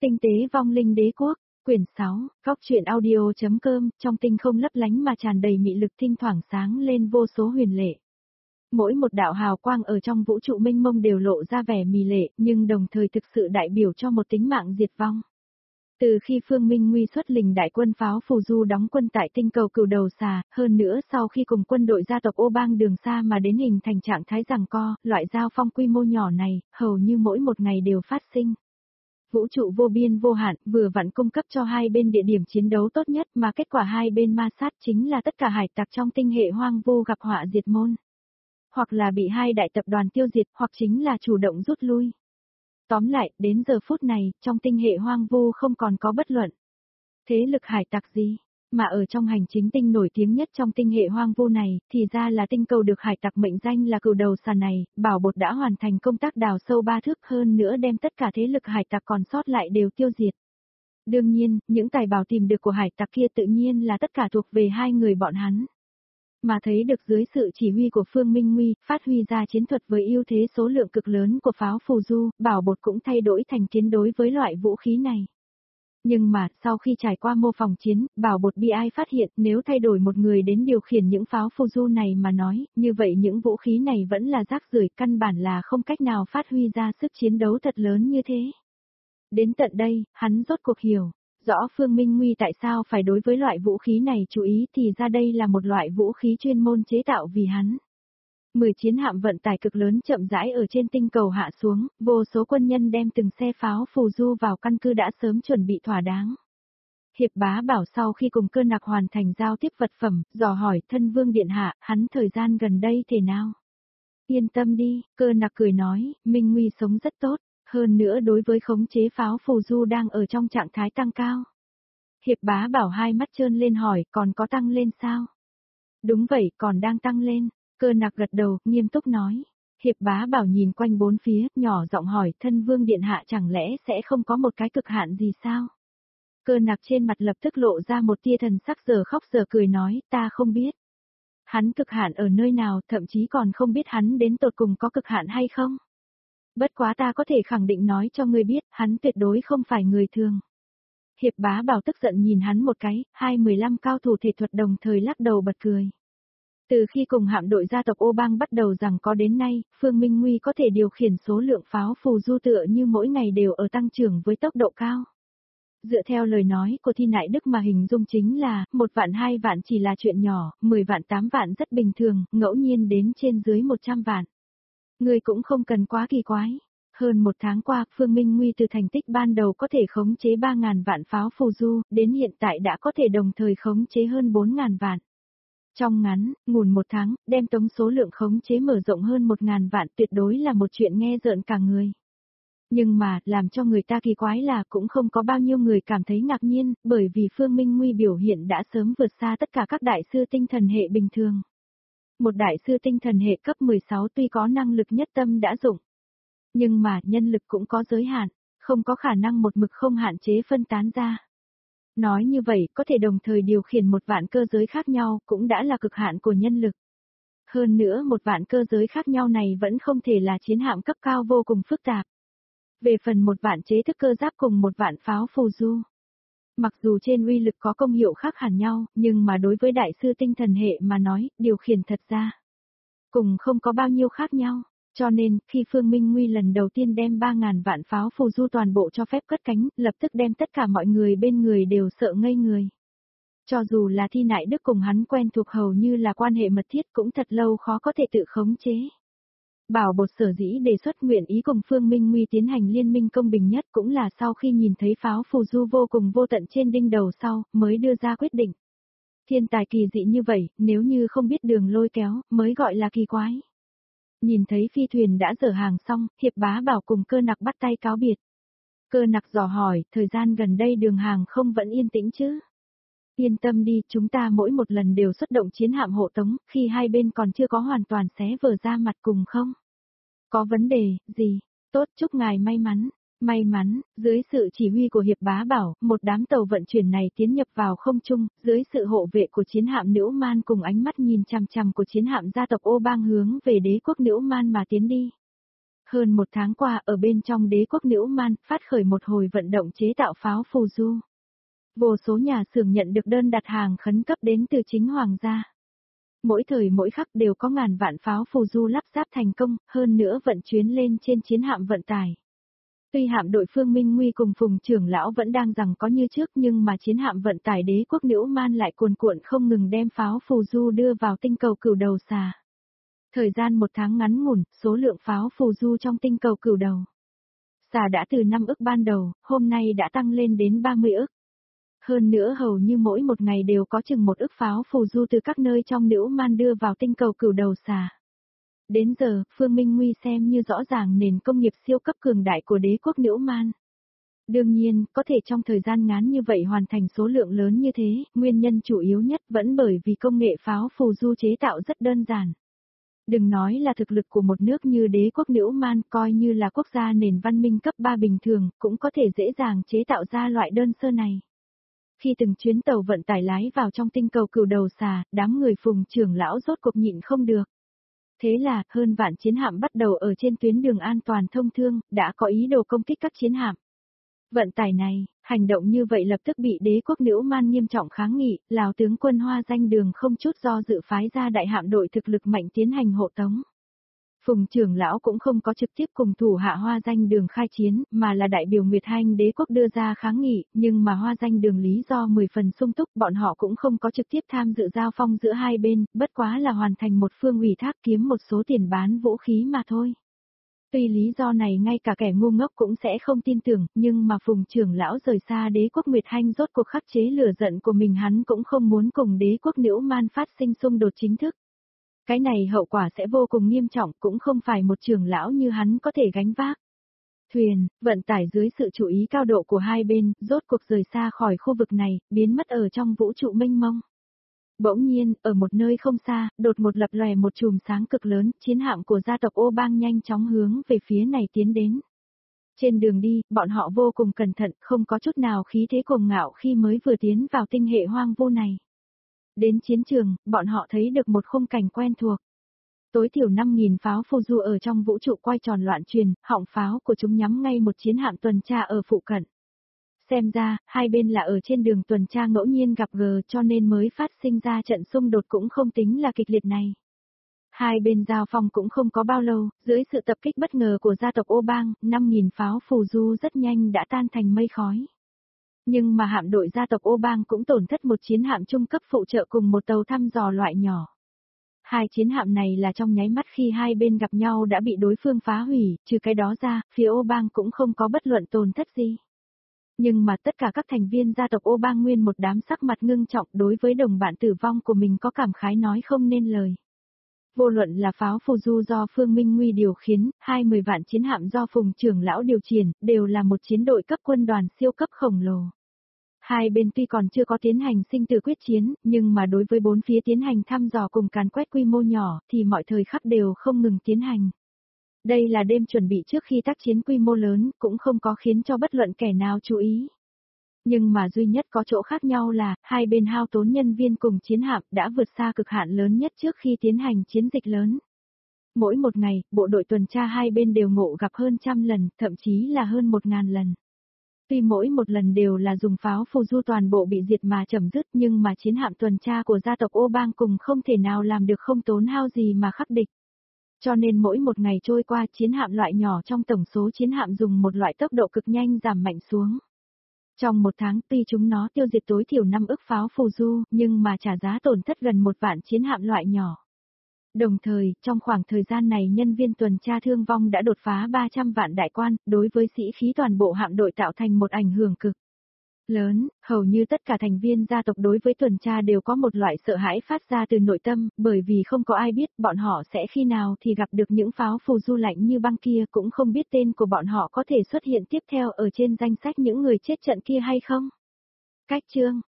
Tinh tế vong linh đế quốc, quyển 6, góc truyện audio.com, trong tinh không lấp lánh mà tràn đầy mị lực thỉnh thoảng sáng lên vô số huyền lệ. Mỗi một đạo hào quang ở trong vũ trụ mênh mông đều lộ ra vẻ mì lệ, nhưng đồng thời thực sự đại biểu cho một tính mạng diệt vong. Từ khi Phương Minh Nguy xuất lĩnh đại quân pháo phù du đóng quân tại tinh cầu Cửu Đầu Xà, hơn nữa sau khi cùng quân đội gia tộc Ô Bang Đường Sa mà đến hình thành trạng thái giằng co, loại giao phong quy mô nhỏ này, hầu như mỗi một ngày đều phát sinh. Vũ trụ vô biên vô hạn, vừa vặn cung cấp cho hai bên địa điểm chiến đấu tốt nhất mà kết quả hai bên ma sát chính là tất cả hải tặc trong tinh hệ hoang vu gặp họa diệt môn. Hoặc là bị hai đại tập đoàn tiêu diệt, hoặc chính là chủ động rút lui. Tóm lại, đến giờ phút này, trong tinh hệ hoang vu không còn có bất luận thế lực hải tặc gì, mà ở trong hành chính tinh nổi tiếng nhất trong tinh hệ hoang vu này, thì ra là tinh cầu được hải tặc mệnh danh là Cửu Đầu Xà này, Bảo Bột đã hoàn thành công tác đào sâu 3 thước hơn nữa đem tất cả thế lực hải tặc còn sót lại đều tiêu diệt. Đương nhiên, những tài bảo tìm được của hải tặc kia tự nhiên là tất cả thuộc về hai người bọn hắn. Mà thấy được dưới sự chỉ huy của Phương Minh Nguy, phát huy ra chiến thuật với ưu thế số lượng cực lớn của pháo phù du, Bảo Bột cũng thay đổi thành chiến đối với loại vũ khí này. Nhưng mà, sau khi trải qua mô phỏng chiến, Bảo Bột bi ai phát hiện nếu thay đổi một người đến điều khiển những pháo phù du này mà nói, như vậy những vũ khí này vẫn là rác rưởi, căn bản là không cách nào phát huy ra sức chiến đấu thật lớn như thế. Đến tận đây, hắn rốt cuộc hiểu rõ Phương Minh Nguy tại sao phải đối với loại vũ khí này chú ý, thì ra đây là một loại vũ khí chuyên môn chế tạo vì hắn. 10 chiến hạm vận tải cực lớn chậm rãi ở trên tinh cầu hạ xuống, vô số quân nhân đem từng xe pháo phù du vào căn cứ đã sớm chuẩn bị thỏa đáng. Hiệp Bá Bảo sau khi cùng Cơ Nặc hoàn thành giao tiếp vật phẩm, dò hỏi thân vương điện hạ, hắn thời gian gần đây thế nào? Yên tâm đi, Cơ Nặc cười nói, Minh Nguy sống rất tốt. Hơn nữa đối với khống chế pháo phù du đang ở trong trạng thái tăng cao. Hiệp Bá Bảo hai mắt trơn lên hỏi, còn có tăng lên sao? Đúng vậy, còn đang tăng lên. Cơ Nặc gật đầu, nghiêm túc nói. Hiệp Bá Bảo nhìn quanh bốn phía, nhỏ giọng hỏi, thân vương điện hạ chẳng lẽ sẽ không có một cái cực hạn gì sao? Cơ Nặc trên mặt lập tức lộ ra một tia thần sắc giờ khóc giờ cười nói, ta không biết. Hắn cực hạn ở nơi nào, thậm chí còn không biết hắn đến tột cùng có cực hạn hay không? Bất quá ta có thể khẳng định nói cho ngươi biết, hắn tuyệt đối không phải người thường. Hiệp Bá Bảo tức giận nhìn hắn một cái, 15 cao thủ thể thuật đồng thời lắc đầu bật cười. Từ khi cùng hạm đội gia tộc Ô Bang bắt đầu rằng có đến nay, Phương Minh Nguy có thể điều khiển số lượng pháo phù du tựa như mỗi ngày đều ở tăng trưởng với tốc độ cao. Dựa theo lời nói của Thi Nại Đức mà hình dung chính là, 1 vạn 2 vạn chỉ là chuyện nhỏ, 10 vạn 8 vạn rất bình thường, ngẫu nhiên đến trên dưới 100 vạn. Người cũng không cần quá kỳ quái. Hơn 1 tháng qua, Phương Minh Nguy từ thành tích ban đầu có thể khống chế 3.000 vạn pháo phù du, đến hiện tại đã có thể đồng thời khống chế hơn 4.000 vạn. Trong ngắn, ngủn 1 tháng, đem tổng số lượng khống chế mở rộng hơn 1.000 vạn tuyệt đối là một chuyện nghe rợn cả người. Nhưng mà, làm cho người ta kỳ quái là cũng không có bao nhiêu người cảm thấy ngạc nhiên, bởi vì Phương Minh Nguy biểu hiện đã sớm vượt xa tất cả các đại sư tinh thần hệ bình thường. Một đại sư tinh thần hệ cấp 16 tuy có năng lực nhất tâm đã dụng. Nhưng mà nhân lực cũng có giới hạn, không có khả năng một mực không hạn chế phân tán ra. Nói như vậy, có thể đồng thời điều khiển 1 vạn cơ giới khác nhau cũng đã là cực hạn của nhân lực. Hơn nữa 1 vạn cơ giới khác nhau này vẫn không thể là chiến hạm cấp cao vô cùng phức tạp. Về phần 1 vạn chế thức cơ giáp cùng 1 vạn pháo phù du. Mặc dù trên uy lực có công hiệu khác hẳn nhau, nhưng mà đối với đại sư tinh thần hệ mà nói, điều khiển thật ra cùng không có bao nhiêu khác nhau. Cho nên, khi Phương Minh Nguy lần đầu tiên đem 3.000 vạn pháo phù du toàn bộ cho phép cất cánh, lập tức đem tất cả mọi người bên người đều sợ ngây người. Cho dù là Thi Nại Đức cùng hắn quen thuộc hầu như là quan hệ mật thiết cũng thật lâu khó có thể tự khống chế. Bảo Bột sở dĩ đề xuất nguyện ý cùng Phương Minh Nguy tiến hành liên minh công bình nhất cũng là sau khi nhìn thấy pháo phù du vô cùng vô tận trên đinh đầu sau, mới đưa ra quyết định. Thiên tài kỳ dị như vậy, nếu như không biết đường lôi kéo, mới gọi là kỳ quái. Nhìn thấy phi thuyền đã dỡ hàng xong, Hiệp Bá Bảo cùng Cơ Nặc bắt tay cáo biệt. Cơ Nặc dò hỏi, thời gian gần đây đường hàng không vẫn yên tĩnh chứ? Yên tâm đi, chúng ta mỗi một lần đều xuất động chiến hạm hộ tống, khi hai bên còn chưa có hoàn toàn xé vỡ ra mặt cùng không? Có vấn đề, gì? Tốt, chúc ngài may mắn. May mắn, dưới sự chỉ huy của Hiệp Bá Bảo, một đám tàu vận chuyển này tiến nhập vào không trung, dưới sự hộ vệ của chiến hạm Nữu Man cùng ánh mắt nhìn chằm chằm của chiến hạm gia tộc Ô Bang hướng về đế quốc Nữu Man mà tiến đi. Hơn một tháng qua ở bên trong đế quốc Nữ Man phát khởi một hồi vận động chế tạo pháo phù du. Vô số nhà xưởng nhận được đơn đặt hàng khẩn cấp đến từ chính hoàng gia. Mỗi thời mỗi khắc đều có ngàn vạn pháo phù du lắp ráp thành công, hơn nữa vận chuyến lên trên chiến hạm vận tải. Tuy hạm đội Phương Minh Nguy cùng Phùng trưởng lão vẫn đang rằng có như trước nhưng mà chiến hạm vận tải đế quốc Nữ Man lại cuồn cuộn không ngừng đem pháo phù du đưa vào tinh cầu Cửu Đầu xà. Thời gian một tháng ngắn ngủn, số lượng pháo phù du trong tinh cầu Cửu Đầu xà đã từ 5 ức ban đầu, hôm nay đã tăng lên đến 30 ức. Hơn nữa hầu như mỗi một ngày đều có chừng 1 ức pháo phù du từ các nơi trong Nữ Man đưa vào tinh cầu Cửu Đầu xà. Đến giờ, Phương Minh Nguy xem như rõ ràng nền công nghiệp siêu cấp cường đại của đế quốc Nữ Man. Đương nhiên, có thể trong thời gian ngắn như vậy hoàn thành số lượng lớn như thế, nguyên nhân chủ yếu nhất vẫn bởi vì công nghệ pháo phù du chế tạo rất đơn giản. Đừng nói là thực lực của một nước như đế quốc Nữ Man, coi như là quốc gia nền văn minh cấp 3 bình thường, cũng có thể dễ dàng chế tạo ra loại đơn sơ này. Khi từng chuyến tàu vận tải lái vào trong tinh cầu Cửu Đầu xà, đám người Phùng trưởng lão rốt cuộc nhịn không được. Thế là, hơn vạn chiến hạm bắt đầu ở trên tuyến đường an toàn thông thương, đã có ý đồ công kích các chiến hạm. Vận tải này, hành động như vậy lập tức bị đế quốc Nữ Man nghiêm trọng kháng nghị, Lào tướng quân Hoa Danh Đường không chút do dự phái ra đại hạm đội thực lực mạnh tiến hành hộ tống. Phùng trưởng lão cũng không có trực tiếp cùng thủ hạ Hoa Danh Đường khai chiến, mà là đại biểu Nguyệt Hanh đế quốc đưa ra kháng nghị, nhưng mà Hoa Danh Đường lý do 10 phần sung túc, bọn họ cũng không có trực tiếp tham dự giao phong giữa hai bên, bất quá là hoàn thành một phương ủy thác kiếm một số tiền bán vũ khí mà thôi. Tuy lý do này ngay cả kẻ ngu ngốc cũng sẽ không tin tưởng, nhưng mà Phùng trưởng lão rời xa đế quốc Nguyệt Hanh rốt cuộc khắc chế lửa giận của mình, hắn cũng không muốn cùng đế quốc Nữ Man phát sinh xung đột chính thức. Cái này hậu quả sẽ vô cùng nghiêm trọng, cũng không phải một trưởng lão như hắn có thể gánh vác. Thuyền, vận tải dưới sự chú ý cao độ của hai bên, rốt cuộc rời xa khỏi khu vực này, biến mất ở trong vũ trụ mênh mông. Bỗng nhiên, ở một nơi không xa, đột ngột lập lòe một chùm sáng cực lớn, chiến hạm của gia tộc Ô Bang nhanh chóng hướng về phía này tiến đến. Trên đường đi, bọn họ vô cùng cẩn thận, không có chút nào khí thế cuồng ngạo khi mới vừa tiến vào tinh hệ hoang vu này. Đến chiến trường, bọn họ thấy được một khung cảnh quen thuộc. Tối thiểu 5.000 pháo phù du ở trong vũ trụ quay tròn loạn truyền, họng pháo của chúng nhắm ngay một chiến hạm tuần tra ở phụ cận. Xem ra, hai bên là ở trên đường tuần tra ngẫu nhiên gặp gỡ cho nên mới phát sinh ra trận xung đột cũng không tính là kịch liệt này. Hai bên giao phong cũng không có bao lâu, dưới sự tập kích bất ngờ của gia tộc Ô Bang, 5.000 pháo phù du rất nhanh đã tan thành mây khói. Nhưng mà hạm đội gia tộc Ô Bang cũng tổn thất một chiến hạm trung cấp phụ trợ cùng một tàu thăm dò loại nhỏ. Hai chiến hạm này là trong nháy mắt khi hai bên gặp nhau đã bị đối phương phá hủy, trừ cái đó ra, phía Ô Bang cũng không có bất luận tổn thất gì. Nhưng mà tất cả các thành viên gia tộc Ô Bang nguyên một đám sắc mặt ngưng trọng, đối với đồng bạn tử vong của mình có cảm khái nói không nên lời. Vô luận là pháo phù du do Phương Minh Nguy điều khiển, 20 vạn chiến hạm do Phùng trưởng lão điều khiển, đều là một chiến đội cấp quân đoàn siêu cấp khổng lồ. Hai bên tuy còn chưa có tiến hành sinh tử quyết chiến, nhưng mà đối với bốn phía tiến hành thăm dò cùng càn quét quy mô nhỏ, thì mọi thời khắc đều không ngừng tiến hành. Đây là đêm chuẩn bị trước khi tác chiến quy mô lớn, cũng không có khiến cho bất luận kẻ nào chú ý. Nhưng mà duy nhất có chỗ khác nhau là, hai bên hao tốn nhân viên cùng chiến hạm đã vượt xa cực hạn lớn nhất trước khi tiến hành chiến dịch lớn. Mỗi một ngày, bộ đội tuần tra hai bên đều ngộ gặp hơn 100 lần, thậm chí là hơn 1.000 lần. Tuy mỗi một lần đều là dùng pháo phù du toàn bộ bị diệt mà chấm dứt, nhưng mà chiến hạm tuần tra của gia tộc Ô Bang cùng không thể nào làm được không tốn hao gì mà khắc địch. Cho nên mỗi một ngày trôi qua, chiến hạm loại nhỏ trong tổng số chiến hạm dùng một loại tốc độ cực nhanh giảm mạnh xuống. Trong một tháng tuy chúng nó tiêu diệt tối thiểu 5 ức pháo phù du, nhưng mà trả giá tổn thất gần 1 vạn chiến hạm loại nhỏ. Đồng thời, trong khoảng thời gian này nhân viên tuần tra thương vong đã đột phá 300 vạn đại quan, đối với sĩ khí toàn bộ hạm đội tạo thành một ảnh hưởng cực lớn, hầu như tất cả thành viên gia tộc đối với tuần tra đều có một loại sợ hãi phát ra từ nội tâm, bởi vì không có ai biết bọn họ sẽ khi nào thì gặp được những pháo phù du lạnh như băng kia, cũng không biết tên của bọn họ có thể xuất hiện tiếp theo ở trên danh sách những người chết trận kia hay không. Cách chương